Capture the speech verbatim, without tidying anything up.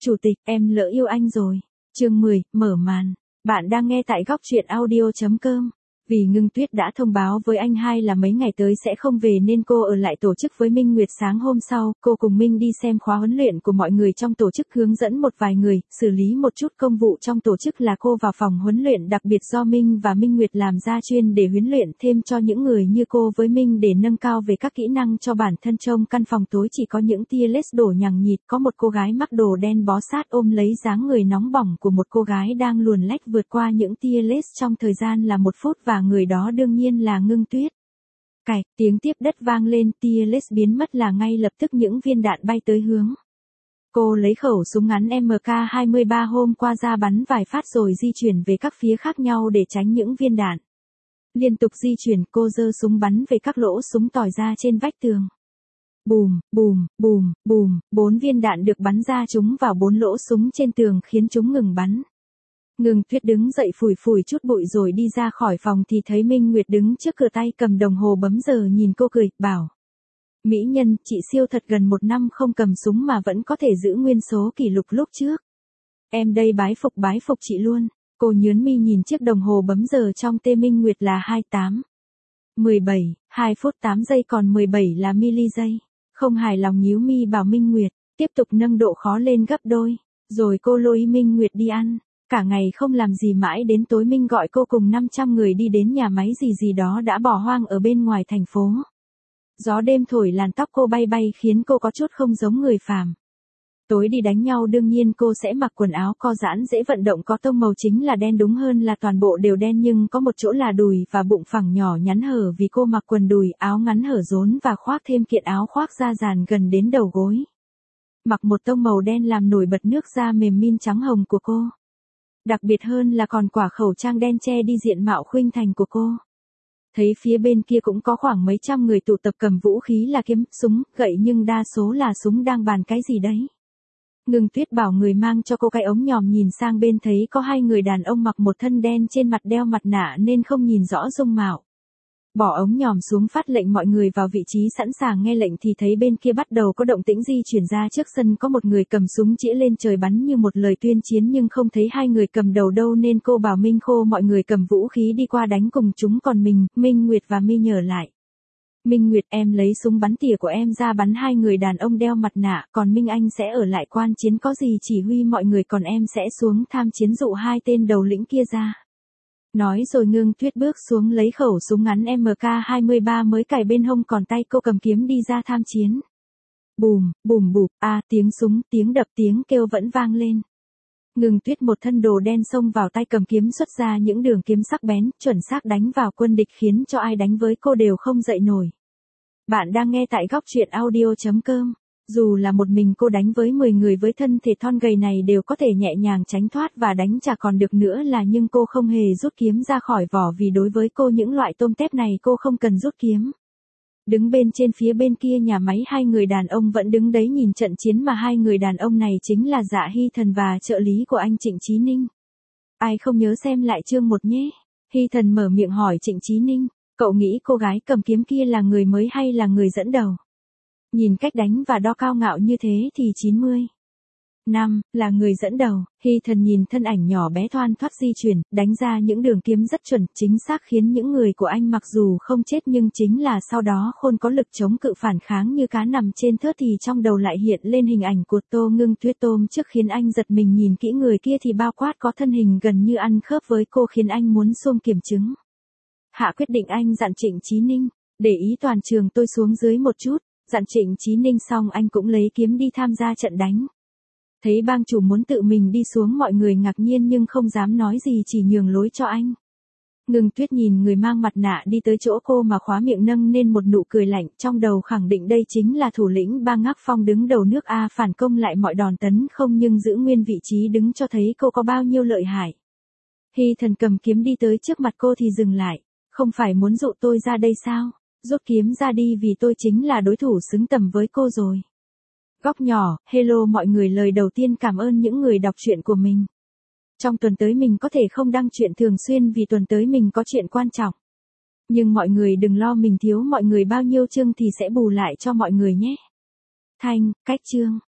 Chủ tịch, em lỡ yêu anh rồi. Chương mười, mở màn. Bạn đang nghe tại góc truyện audio chấm com. Vì Ngưng Tuyết đã thông báo với anh hai là mấy ngày tới sẽ không về nên cô ở lại tổ chức với Minh Nguyệt. Sáng hôm sau, cô cùng Minh đi xem khóa huấn luyện của mọi người trong tổ chức, hướng dẫn một vài người, xử lý một chút công vụ trong tổ chức. Là cô vào phòng huấn luyện đặc biệt do Minh và Minh Nguyệt làm ra, chuyên để huấn luyện thêm cho những người như cô với Minh để nâng cao về các kỹ năng cho bản thân. Trong căn phòng tối chỉ có những tia led đổ nhằng nhịt, có một cô gái mặc đồ đen bó sát ôm lấy dáng người nóng bỏng của một cô gái đang luồn lách vượt qua những tia led trong thời gian là một phút, và người đó đương nhiên là Ngưng Tuyết. Cạch, tiếng tiếp đất vang lên, tia led biến mất là ngay lập tức những viên đạn bay tới hướng. Cô lấy khẩu súng ngắn M K hai mươi ba hôm qua ra bắn vài phát rồi di chuyển về các phía khác nhau để tránh những viên đạn. Liên tục di chuyển, cô giơ súng bắn về các lỗ súng tỏi ra trên vách tường. Bùm, bùm, bùm, bùm, bốn viên đạn được bắn ra trúng vào bốn lỗ súng trên tường khiến chúng ngừng bắn. Ngưng Tuyết đứng dậy phủi phủi chút bụi rồi đi ra khỏi phòng thì thấy Minh Nguyệt đứng trước cửa tay cầm đồng hồ bấm giờ nhìn cô cười, bảo. Mỹ nhân, chị siêu thật, gần một năm không cầm súng mà vẫn có thể giữ nguyên số kỷ lục lúc trước. Em đây bái phục bái phục chị luôn. Cô nhướng mi nhìn chiếc đồng hồ bấm giờ trong tay Minh Nguyệt là hai mươi tám. mười bảy, hai phút tám giây còn mười bảy là mili giây. Không hài lòng nhíu mi bảo Minh Nguyệt, tiếp tục nâng độ khó lên gấp đôi. Rồi cô lôi Minh Nguyệt đi ăn. Cả ngày không làm gì mãi đến tối Minh gọi cô cùng năm trăm người đi đến nhà máy gì gì đó đã bỏ hoang ở bên ngoài thành phố. Gió đêm thổi làn tóc cô bay bay khiến cô có chút không giống người phàm. Tối đi đánh nhau đương nhiên cô sẽ mặc quần áo co giãn dễ vận động có tông màu, chính là đen, đúng hơn là toàn bộ đều đen, nhưng có một chỗ là đùi và bụng phẳng nhỏ nhắn hở vì cô mặc quần đùi, áo ngắn hở rốn và khoác thêm kiện áo khoác da dàn gần đến đầu gối. Mặc một tông màu đen làm nổi bật nước da mềm min trắng hồng của cô. Đặc biệt hơn là còn quả khẩu trang đen che đi diện mạo khuynh thành của cô. Thấy phía bên kia cũng có khoảng mấy trăm người tụ tập cầm vũ khí là kiếm, súng, gậy, nhưng đa số là súng đang bàn cái gì đấy. Ngưng Tuyết bảo người mang cho cô cái ống nhòm, nhìn sang bên thấy có hai người đàn ông mặc một thân đen, trên mặt đeo mặt nạ nên không nhìn rõ dung mạo. Bỏ ống nhòm xuống, phát lệnh mọi người vào vị trí sẵn sàng nghe lệnh thì thấy bên kia bắt đầu có động tĩnh di chuyển ra. Trước sân có một người cầm súng chĩa lên trời bắn như một lời tuyên chiến, nhưng không thấy hai người cầm đầu đâu nên cô bảo Minh khô mọi người cầm vũ khí đi qua đánh cùng chúng, còn mình, Minh Nguyệt và My nhờ lại. Minh Nguyệt, em lấy súng bắn tỉa của em ra bắn hai người đàn ông đeo mặt nạ, còn Minh anh sẽ ở lại quan chiến, có gì chỉ huy mọi người, còn em sẽ xuống tham chiến dụ hai tên đầu lĩnh kia ra. Nói rồi Ngưng Tuyết bước xuống lấy khẩu súng ngắn M K hai mươi ba mới cài bên hông, còn tay cô cầm kiếm đi ra tham chiến. Bùm, bùm bụp, a à, tiếng súng, tiếng đập, tiếng kêu vẫn vang lên. Ngưng Tuyết một thân đồ đen xông vào, tay cầm kiếm xuất ra những đường kiếm sắc bén, chuẩn xác đánh vào quân địch khiến cho ai đánh với cô đều không dậy nổi. Bạn đang nghe tại góc truyện audio chấm com. Dù là một mình cô đánh với mười người với thân thể thon gầy này đều có thể nhẹ nhàng tránh thoát và đánh chả còn được nữa là, nhưng cô không hề rút kiếm ra khỏi vỏ vì đối với cô những loại tôm tép này cô không cần rút kiếm. Đứng bên trên phía bên kia nhà máy hai người đàn ông vẫn đứng đấy nhìn trận chiến, mà hai người đàn ông này chính là Dạ Hy Thần và trợ lý của anh Trịnh Chí Ninh. Ai không nhớ xem lại chương một nhé. Hy Thần mở miệng hỏi Trịnh Chí Ninh, cậu nghĩ cô gái cầm kiếm kia là người mới hay là người dẫn đầu? Nhìn cách đánh và đo cao ngạo như thế thì chín mươi năm là người dẫn đầu. Hy Thần nhìn thân ảnh nhỏ bé thoăn thoắt di chuyển, đánh ra những đường kiếm rất chuẩn, chính xác khiến những người của anh mặc dù không chết nhưng chính là sau đó khôn có lực chống cự phản kháng như cá nằm trên thớt, thì trong đầu lại hiện lên hình ảnh của Tô Ngưng Tuyết tôm trước khiến anh giật mình. Nhìn kỹ người kia thì bao quát có thân hình gần như ăn khớp với cô khiến anh muốn xung kiểm chứng. Hạ quyết định anh dặn Trịnh Chí Ninh, để ý toàn trường tôi xuống dưới một chút. Dặn Trịnh Chí Ninh xong anh cũng lấy kiếm đi tham gia trận đánh. Thấy bang chủ muốn tự mình đi xuống mọi người ngạc nhiên nhưng không dám nói gì, chỉ nhường lối cho anh. Ngưng Tuyết nhìn người mang mặt nạ đi tới chỗ cô mà khóa miệng nâng nên một nụ cười lạnh, trong đầu khẳng định đây chính là thủ lĩnh bang Ngắc Phong đứng đầu nước A, phản công lại mọi đòn tấn không nhưng giữ nguyên vị trí đứng cho thấy cô có bao nhiêu lợi hại. Hy Thần cầm kiếm đi tới trước mặt cô thì dừng lại, không phải muốn dụ tôi ra đây sao? Rút kiếm ra đi vì tôi chính là đối thủ xứng tầm với cô rồi. Góc nhỏ, hello mọi người, lời đầu tiên cảm ơn những người đọc truyện của mình. Trong tuần tới mình có thể không đăng truyện thường xuyên vì tuần tới mình có chuyện quan trọng. Nhưng mọi người đừng lo, mình thiếu mọi người bao nhiêu chương thì sẽ bù lại cho mọi người nhé. Thanh, cách chương.